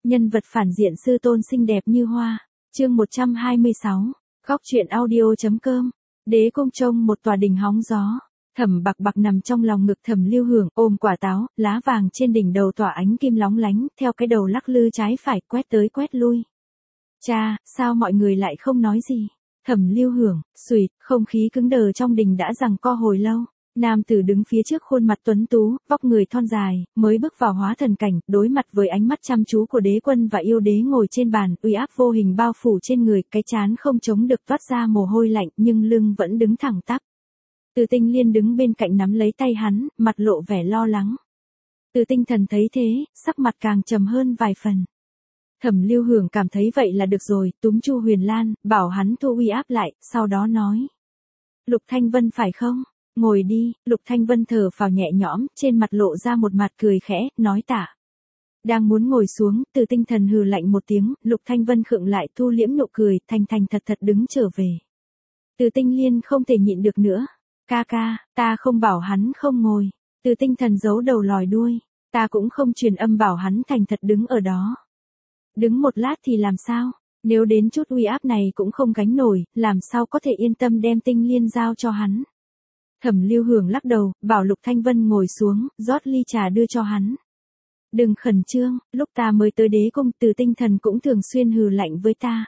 Nhân vật phản diện sư tôn xinh đẹp như hoa. Chương 126. Góc truyện audio.com. Đế cung trông một tòa đình hóng gió. Thẩm Bạc Bạc nằm trong lòng ngực Thẩm Lưu Hưởng, ôm quả táo, lá vàng trên đỉnh đầu tỏa ánh kim lóng lánh, theo cái đầu lắc lư trái phải quét tới quét lui. Cha, sao mọi người lại không nói gì? Thẩm Lưu Hưởng, xuỵt, không khí cứng đờ trong đình đã giằng co hồi lâu. Nam tử đứng phía trước khuôn mặt tuấn tú, vóc người thon dài, mới bước vào hóa thần cảnh, đối mặt với ánh mắt chăm chú của đế quân và yêu đế ngồi trên bàn, uy áp vô hình bao phủ trên người, cái trán không chống được toát ra mồ hôi lạnh, nhưng lưng vẫn đứng thẳng tắp. Từ Tinh Liên đứng bên cạnh nắm lấy tay hắn, mặt lộ vẻ lo lắng. Từ Tinh Thần thấy thế, sắc mặt càng trầm hơn vài phần. Thẩm Lưu Hưởng cảm thấy vậy là được rồi, túm Chu Huyền Lan, bảo hắn thu uy áp lại, sau đó nói. Lục Thanh Vân phải không? Ngồi đi. Lục Thanh Vân thở phào nhẹ nhõm, trên mặt lộ ra một mặt cười khẽ, nói tạ. Đang muốn ngồi xuống, Từ Tinh Thần hừ lạnh một tiếng, Lục Thanh Vân khựng lại thu liễm nụ cười, thành thành thật thật đứng trở về. Từ Tinh Liên không thể nhịn được nữa. Ca ca, ta không bảo hắn không ngồi. Từ Tinh Thần giấu đầu lòi đuôi. Ta cũng không truyền âm bảo hắn thành thật đứng ở đó. Đứng một lát thì làm sao? Nếu đến chút uy áp này cũng không gánh nổi, làm sao có thể yên tâm đem Tinh Liên giao cho hắn? Thẩm Lưu Hưởng lắc đầu, bảo Lục Thanh Vân ngồi xuống, rót ly trà đưa cho hắn. Đừng khẩn trương, lúc ta mới tới đế cung, Từ Tinh Thần cũng thường xuyên hừ lạnh với ta.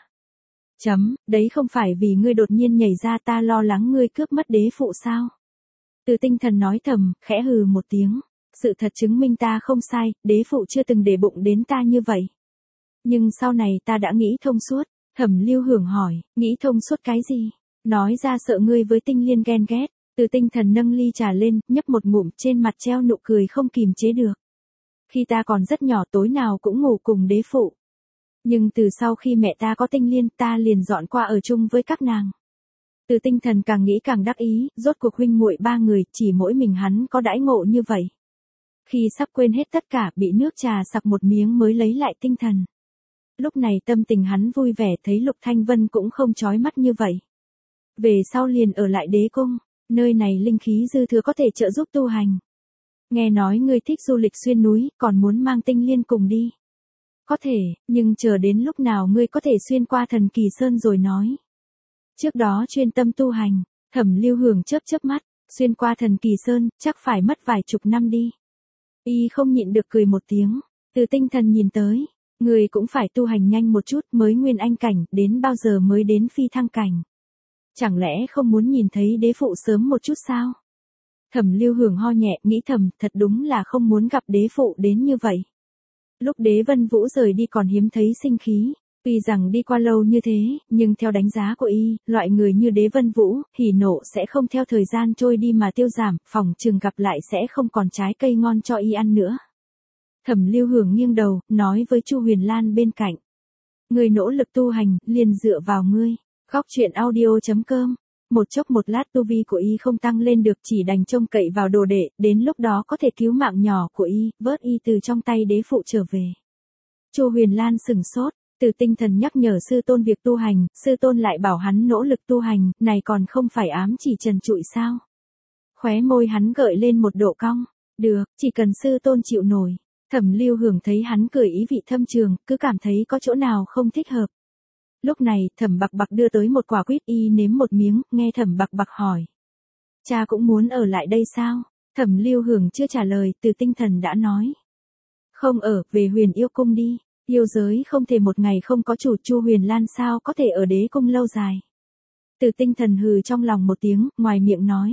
Đấy không phải vì ngươi đột nhiên nhảy ra ta lo lắng ngươi cướp mất đế phụ sao? Từ Tinh Thần nói thầm, khẽ hừ một tiếng. Sự thật chứng minh ta không sai, đế phụ chưa từng để bụng đến ta như vậy. Nhưng sau này ta đã nghĩ thông suốt. Thẩm Lưu Hưởng hỏi, nghĩ thông suốt cái gì? Nói ra sợ ngươi với Tinh Liên ghen ghét. Từ Tinh Thần nâng ly trà lên, nhấp một ngụm, trên mặt treo nụ cười không kìm chế được. Khi ta còn rất nhỏ tối nào cũng ngủ cùng đế phụ. Nhưng từ sau khi mẹ ta có Tinh Liên, ta liền dọn qua ở chung với các nàng. Từ Tinh Thần càng nghĩ càng đắc ý, rốt cuộc huynh muội ba người, chỉ mỗi mình hắn có đãi ngộ như vậy. Khi sắp quên hết tất cả, bị nước trà sặc một miếng mới lấy lại tinh thần. Lúc này tâm tình hắn vui vẻ thấy Lục Thanh Vân cũng không chói mắt như vậy. Về sau liền ở lại đế cung, nơi này linh khí dư thừa có thể trợ giúp tu hành. Nghe nói ngươi thích du lịch xuyên núi, còn muốn mang Tinh Liên cùng đi. Có thể, nhưng chờ đến lúc nào ngươi có thể xuyên qua Thần Kỳ Sơn rồi nói. Trước đó chuyên tâm tu hành. Thẩm Lưu Hưởng chớp chớp mắt, xuyên qua Thần Kỳ Sơn, chắc phải mất vài chục năm đi. Y không nhịn được cười một tiếng. Từ Tinh Thần nhìn tới, ngươi cũng phải tu hành nhanh một chút mới nguyên anh cảnh, đến bao giờ mới đến phi thăng cảnh. Chẳng lẽ không muốn nhìn thấy đế phụ sớm một chút sao? Thẩm Lưu Hưởng ho nhẹ, nghĩ thầm, thật đúng là không muốn gặp đế phụ đến như vậy. Lúc Đế Vân Vũ rời đi còn hiếm thấy sinh khí. Tuy rằng đi qua lâu như thế, nhưng theo đánh giá của y, loại người như Đế Vân Vũ, hỉ nộ sẽ không theo thời gian trôi đi mà tiêu giảm, phỏng chừng gặp lại sẽ không còn trái cây ngon cho y ăn nữa. Thẩm Lưu Hưởng nghiêng đầu, nói với Chu Huyền Lan bên cạnh. Ngươi nỗ lực tu hành, liền dựa vào ngươi. Góc truyện audio.com. Một chốc một lát tu vi của y không tăng lên được, chỉ đành trông cậy vào đồ đệ, đến lúc đó có thể cứu mạng nhỏ của y, vớt y từ trong tay đế phụ trở về. Chu Huyền Lan sừng sốt, Từ Tinh Thần nhắc nhở sư tôn việc tu hành, sư tôn lại bảo hắn nỗ lực tu hành, này còn không phải ám chỉ trần trụi sao? Khóe môi hắn gợi lên một độ cong, được, chỉ cần sư tôn chịu nổi. Thẩm Lưu Hưởng thấy hắn cười ý vị thâm trường, cứ cảm thấy có chỗ nào không thích hợp. Lúc này, Thẩm Bạc Bạc đưa tới một quả quýt, y nếm một miếng, nghe Thẩm Bạc Bạc hỏi. Cha cũng muốn ở lại đây sao? Thẩm Lưu Hưởng chưa trả lời, Từ Tinh Thần đã nói. Không ở, về Huyền Yêu Cung đi. Yêu giới không thể một ngày không có chủ, Chu Huyền Lan sao có thể ở đế cung lâu dài. Từ Tinh Thần hừ trong lòng một tiếng, ngoài miệng nói.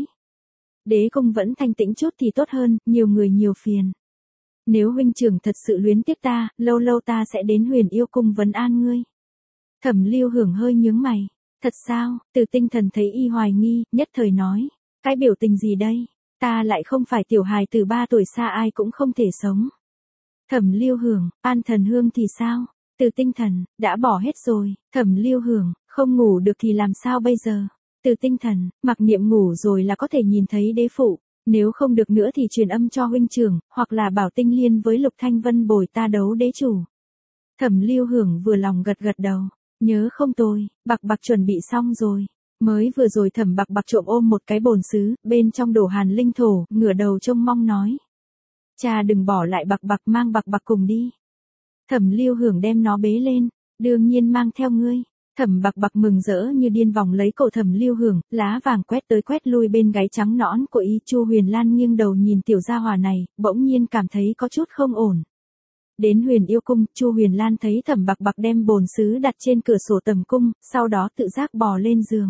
Đế cung vẫn thanh tĩnh chút thì tốt hơn, nhiều người nhiều phiền. Nếu huynh trưởng thật sự luyến tiếc ta, lâu lâu ta sẽ đến Huyền Yêu Cung vấn an ngươi. Thẩm Lưu Hưởng hơi nhướng mày. Thật sao? Từ Tinh Thần thấy y hoài nghi, nhất thời nói. Cái biểu tình gì đây? Ta lại không phải tiểu hài từ 3 tuổi xa ai cũng không thể sống. Thẩm Lưu Hưởng, An Thần Hương thì sao? Từ Tinh Thần, đã bỏ hết rồi. Thẩm Lưu Hưởng, không ngủ được thì làm sao bây giờ? Từ Tinh Thần, mặc niệm ngủ rồi là có thể nhìn thấy đế phụ. Nếu không được nữa thì truyền âm cho huynh trưởng, hoặc là bảo Tinh Liên với Lục Thanh Vân bồi ta đấu đế chủ. Thẩm Lưu Hưởng vừa lòng gật gật đầu. Nhớ không tôi, Bạc Bạc chuẩn bị xong rồi. Mới vừa rồi Thẩm Bạc Bạc trộm ôm một cái bồn sứ, bên trong đổ hàn linh thổ, ngửa đầu trông mong nói. Cha đừng bỏ lại Bạc Bạc, mang Bạc Bạc cùng đi. Thẩm Lưu Hưởng đem nó bế lên, đương nhiên mang theo ngươi. Thẩm Bạc Bạc mừng rỡ như điên vòng lấy cổ Thẩm Lưu Hưởng, lá vàng quét tới quét lui bên gáy trắng nõn của y. Chu Huyền Lan nghiêng đầu nhìn tiểu gia hỏa này, bỗng nhiên cảm thấy có chút không ổn. Đến Huyền Yêu Cung, Chu Huyền Lan thấy Thẩm Bạc Bạc đem bồn sứ đặt trên cửa sổ tầm cung, sau đó tự giác bò lên giường.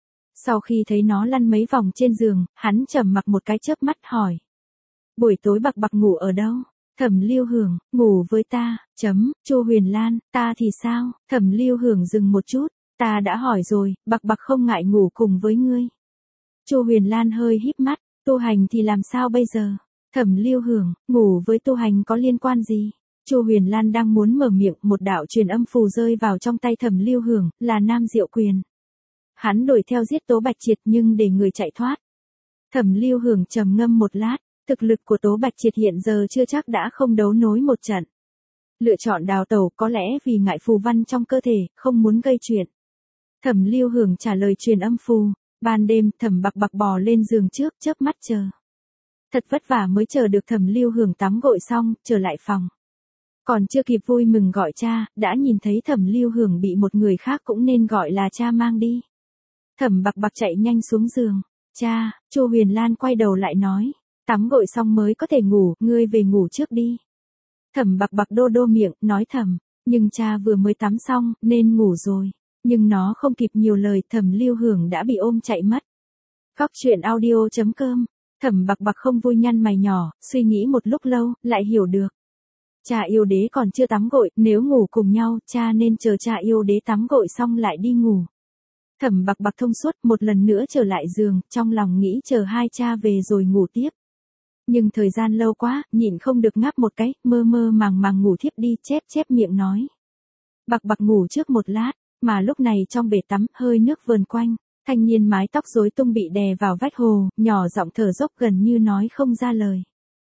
Sau khi thấy nó lăn mấy vòng trên giường, hắn trầm mặc một cái chớp mắt hỏi. Buổi tối Bạc Bạc ngủ ở đâu? Thẩm Lưu Hưởng, ngủ với ta, Chu Huyền Lan, ta thì sao? Thẩm Lưu Hưởng dừng một chút, ta đã hỏi rồi, Bạc Bạc không ngại ngủ cùng với ngươi. Chu Huyền Lan hơi híp mắt, tu hành thì làm sao bây giờ? Thẩm Lưu Hưởng, ngủ với tu hành có liên quan gì? Chu Huyền Lan đang muốn mở miệng, một đạo truyền âm phù rơi vào trong tay Thẩm Lưu Hưởng, là Nam Diệu Quyền. Hắn đuổi theo giết Tố Bạch Triệt nhưng để người chạy thoát. Thẩm Lưu Hưởng trầm ngâm một lát, thực lực của Tố Bạch Triệt hiện giờ chưa chắc đã không đấu nối một trận. Lựa chọn đào tẩu có lẽ vì ngại phù văn trong cơ thể, không muốn gây chuyện. Thẩm Lưu Hưởng trả lời truyền âm phù, ban đêm Thẩm Bạc Bạc bò lên giường trước, chớp mắt chờ. Thật vất vả mới chờ được Thẩm Lưu Hưởng tắm gội xong, trở lại phòng. Còn chưa kịp vui mừng gọi cha, đã nhìn thấy Thẩm Lưu Hưởng bị một người khác cũng nên gọi là cha mang đi. Thẩm Bạc Bạc chạy nhanh xuống giường. Cha, Chu Huyền Lan quay đầu lại nói. Tắm gội xong mới có thể ngủ, ngươi về ngủ trước đi. Thẩm Bạc Bạc đô đô miệng, nói thầm. Nhưng cha vừa mới tắm xong, nên ngủ rồi. Nhưng nó không kịp nhiều lời, Thẩm Lưu Hưởng đã bị ôm chạy mất. Góc truyện audio.com. Thẩm Bạc Bạc không vui nhăn mày nhỏ, suy nghĩ một lúc lâu, lại hiểu được. Cha yêu đế còn chưa tắm gội, nếu ngủ cùng nhau, cha nên chờ cha yêu đế tắm gội xong lại đi ngủ. Thẩm Bạc Bạc thông suốt, một lần nữa trở lại giường, trong lòng nghĩ chờ hai cha về rồi ngủ tiếp. Nhưng thời gian lâu quá, nhịn không được ngáp một cái, mơ mơ màng màng ngủ thiếp đi, chép miệng nói. Bạc Bạc ngủ trước một lát, mà lúc này trong bể tắm, hơi nước vờn quanh, thanh niên mái tóc rối tung bị đè vào vách hồ, nhỏ giọng thở dốc gần như nói không ra lời.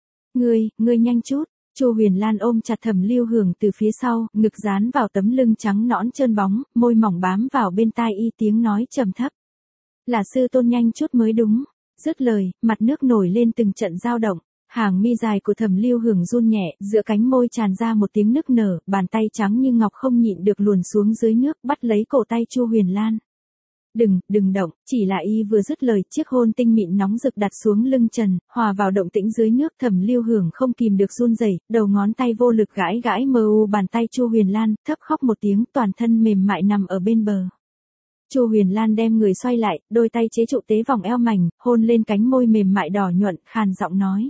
Ngươi nhanh chút. Chu Huyền Lan ôm chặt Thẩm Lưu Hưởng từ phía sau, ngực dán vào tấm lưng trắng nõn trơn bóng, môi mỏng bám vào bên tai y, tiếng nói trầm thấp. Là sư tôn nhanh chút mới đúng. Dứt lời, mặt nước nổi lên từng trận dao động, hàng mi dài của Thẩm Lưu Hưởng run nhẹ, giữa cánh môi tràn ra một tiếng nức nở, bàn tay trắng như ngọc không nhịn được luồn xuống dưới nước, bắt lấy cổ tay Chu Huyền Lan. Đừng động, chỉ là y vừa dứt lời, chiếc hôn tinh mịn nóng rực đặt xuống lưng trần, hòa vào động tĩnh dưới nước. Thẩm Lưu Hưởng không kìm được run rẩy, đầu ngón tay vô lực gãi mờ u bàn tay Chu Huyền Lan, thấp khóc một tiếng, toàn thân mềm mại nằm ở bên bờ. Chu Huyền Lan đem người xoay lại, đôi tay chế trụ tế vòng eo mảnh, hôn lên cánh môi mềm mại đỏ nhuận, khàn giọng nói.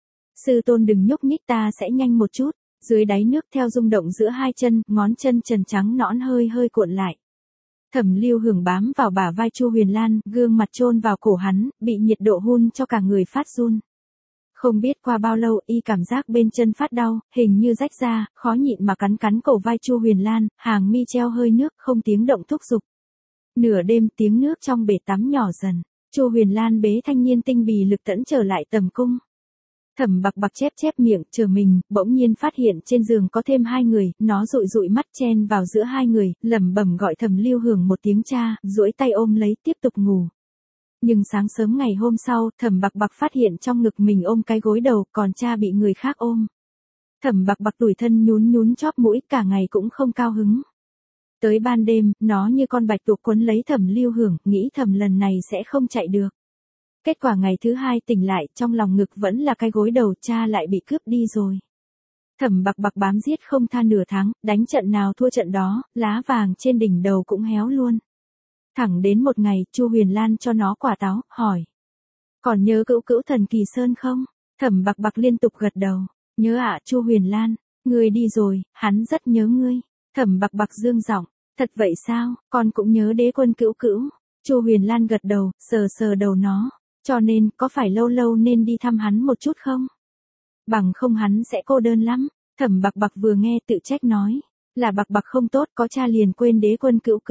Sư tôn đừng nhúc nhích, ta sẽ nhanh một chút. Dưới đáy nước theo rung động giữa hai chân, ngón chân trần trắng nõn hơi cuộn lại. Thẩm Lưu Hưởng bám vào bả vai Chu Huyền Lan, gương mặt chôn vào cổ hắn, bị nhiệt độ hun cho cả người phát run. Không biết qua bao lâu, y cảm giác bên chân phát đau, hình như rách ra, khó nhịn mà cắn cổ vai Chu Huyền Lan, hàng mi treo hơi nước, không tiếng động thúc giục. Nửa đêm, tiếng nước trong bể tắm nhỏ dần. Chu Huyền Lan bế thanh niên tinh bì lực tẫn trở lại tầm cung. Thẩm Bạc Bạc chép miệng, chờ mình, bỗng nhiên phát hiện trên giường có thêm hai người, nó dụi mắt chen vào giữa hai người, lẩm bẩm gọi Thẩm Lưu Hưởng một tiếng cha, duỗi tay ôm lấy tiếp tục ngủ. Nhưng sáng sớm ngày hôm sau, Thẩm Bạc Bạc phát hiện trong ngực mình ôm cái gối đầu, còn cha bị người khác ôm. Thẩm Bạc Bạc tủi thân nhún chóp mũi, cả ngày cũng không cao hứng. Tới ban đêm, nó như con bạch tuộc quấn lấy Thẩm Lưu Hưởng, nghĩ thầm lần này sẽ không chạy được. Kết quả ngày thứ hai tỉnh lại, trong lòng ngực vẫn là cái gối đầu, cha lại bị cướp đi rồi. Thẩm Bạc Bạc bám giết không tha nửa tháng, đánh trận nào thua trận đó, lá vàng trên đỉnh đầu cũng héo luôn. Thẳng đến một ngày, Chu Huyền Lan cho nó quả táo, hỏi. Còn nhớ cữu thần Kỳ Sơn không? Thẩm Bạc Bạc liên tục gật đầu. Nhớ ạ. Chu Huyền Lan, ngươi đi rồi, hắn rất nhớ ngươi. Thẩm Bạc Bạc dương giọng. Thật vậy sao, con cũng nhớ đế quân cữu. Chu Huyền Lan gật đầu, sờ đầu nó. Cho nên, có phải lâu lâu nên đi thăm hắn một chút không? Bằng không hắn sẽ cô đơn lắm. Thẩm Bạc Bạc vừa nghe tự trách nói. Là Bạc Bạc không tốt, có cha liền quên đế quân cữu.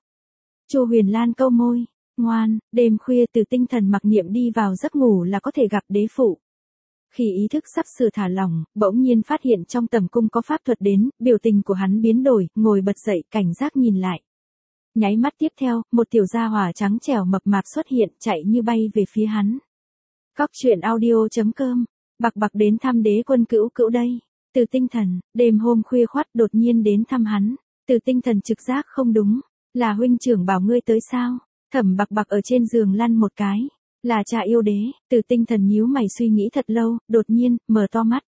Chu Huyền Lan câu môi. Ngoan, đêm khuya từ tinh thần mặc niệm đi vào giấc ngủ là có thể gặp đế phụ. Khi ý thức sắp sửa thả lỏng, bỗng nhiên phát hiện trong tầm cung có pháp thuật đến, biểu tình của hắn biến đổi, ngồi bật dậy, cảnh giác nhìn lại. Nháy mắt tiếp theo, một tiểu gia hỏa trắng trẻo mập mạp xuất hiện, chạy như bay về phía hắn. Góc truyện audio.com. Bạc Bạc đến thăm đế quân cữu đây. Từ Tinh Thần, đêm hôm khuya khoắt đột nhiên đến thăm hắn. Từ Tinh Thần trực giác không đúng. Là huynh trưởng bảo ngươi tới sao? Thẩm Bạc Bạc ở trên giường lăn một cái. Là cha yêu đế. Từ Tinh Thần nhíu mày suy nghĩ thật lâu, đột nhiên, mở to mắt.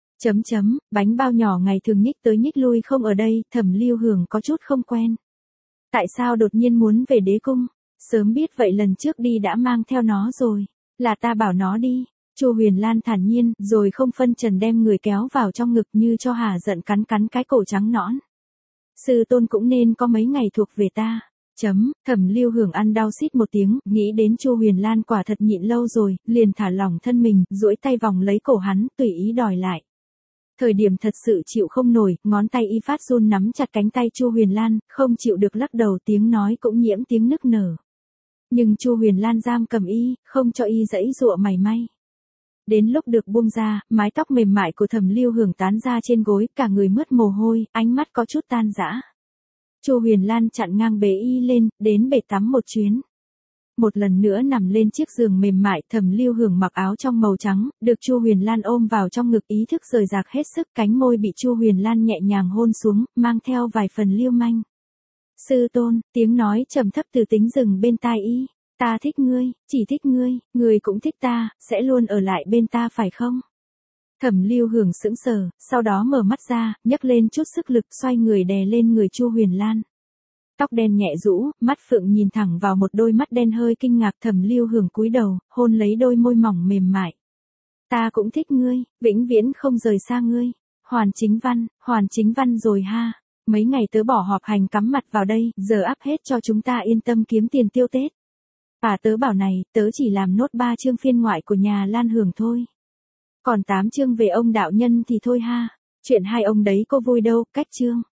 Bánh bao nhỏ ngày thường nhích tới nhích lui không ở đây, Thẩm Lưu Hưởng có chút không quen. Tại sao đột nhiên muốn về đế cung? Sớm biết vậy lần trước đi đã mang theo nó rồi. Là ta bảo nó đi. Chu Huyền Lan thản nhiên, rồi không phân trần đem người kéo vào trong ngực như cho hà giận cắn cái cổ trắng nõn. Sư tôn cũng nên có mấy ngày thuộc về ta. Thẩm Lưu Hưởng ăn đau xít một tiếng, nghĩ đến Chu Huyền Lan quả thật nhịn lâu rồi, liền thả lỏng thân mình, duỗi tay vòng lấy cổ hắn, tùy ý đòi lại. Thời điểm thật sự chịu không nổi, ngón tay y phát run nắm chặt cánh tay Chu Huyền Lan, không chịu được lắc đầu, tiếng nói cũng nhiễm tiếng nức nở. Nhưng Chu Huyền Lan giam cầm y, không cho y giãy giụa mảy may. Đến lúc được buông ra, mái tóc mềm mại của Thẩm Lưu Hưởng tán ra trên gối, cả người mướt mồ hôi, ánh mắt có chút tan rã. Chu Huyền Lan chặn ngang bế y lên, đến bể tắm một chuyến. Một lần nữa nằm lên chiếc giường mềm mại, Thẩm Lưu Hưởng mặc áo trong màu trắng, được Chu Huyền Lan ôm vào trong ngực, ý thức rời rạc hết sức, cánh môi bị Chu Huyền Lan nhẹ nhàng hôn xuống, mang theo vài phần lưu manh. Sư tôn, tiếng nói trầm thấp từ tính rừng bên tai y. Ta thích ngươi, chỉ thích ngươi cũng thích ta, sẽ luôn ở lại bên ta phải không? Thẩm Lưu Hưởng sững sờ, sau đó mở mắt ra, nhấc lên chút sức lực, xoay người đè lên người Chu Huyền Lan. Tóc đen nhẹ rũ, mắt phượng nhìn thẳng vào một đôi mắt đen hơi kinh ngạc. Thẩm Lưu Hưởng cúi đầu, hôn lấy đôi môi mỏng mềm mại. Ta cũng thích ngươi, vĩnh viễn không rời xa ngươi. Hoàn Chính Văn rồi ha. Mấy ngày tớ bỏ họp hành cắm mặt vào đây, giờ áp hết cho chúng ta yên tâm kiếm tiền tiêu Tết. Tớ bảo này, tớ chỉ làm nốt 3 chương phiên ngoại của nhà Lan Hưởng thôi. Còn 8 chương về ông đạo nhân thì thôi ha. Chuyện hai ông đấy có vui đâu, cách chương.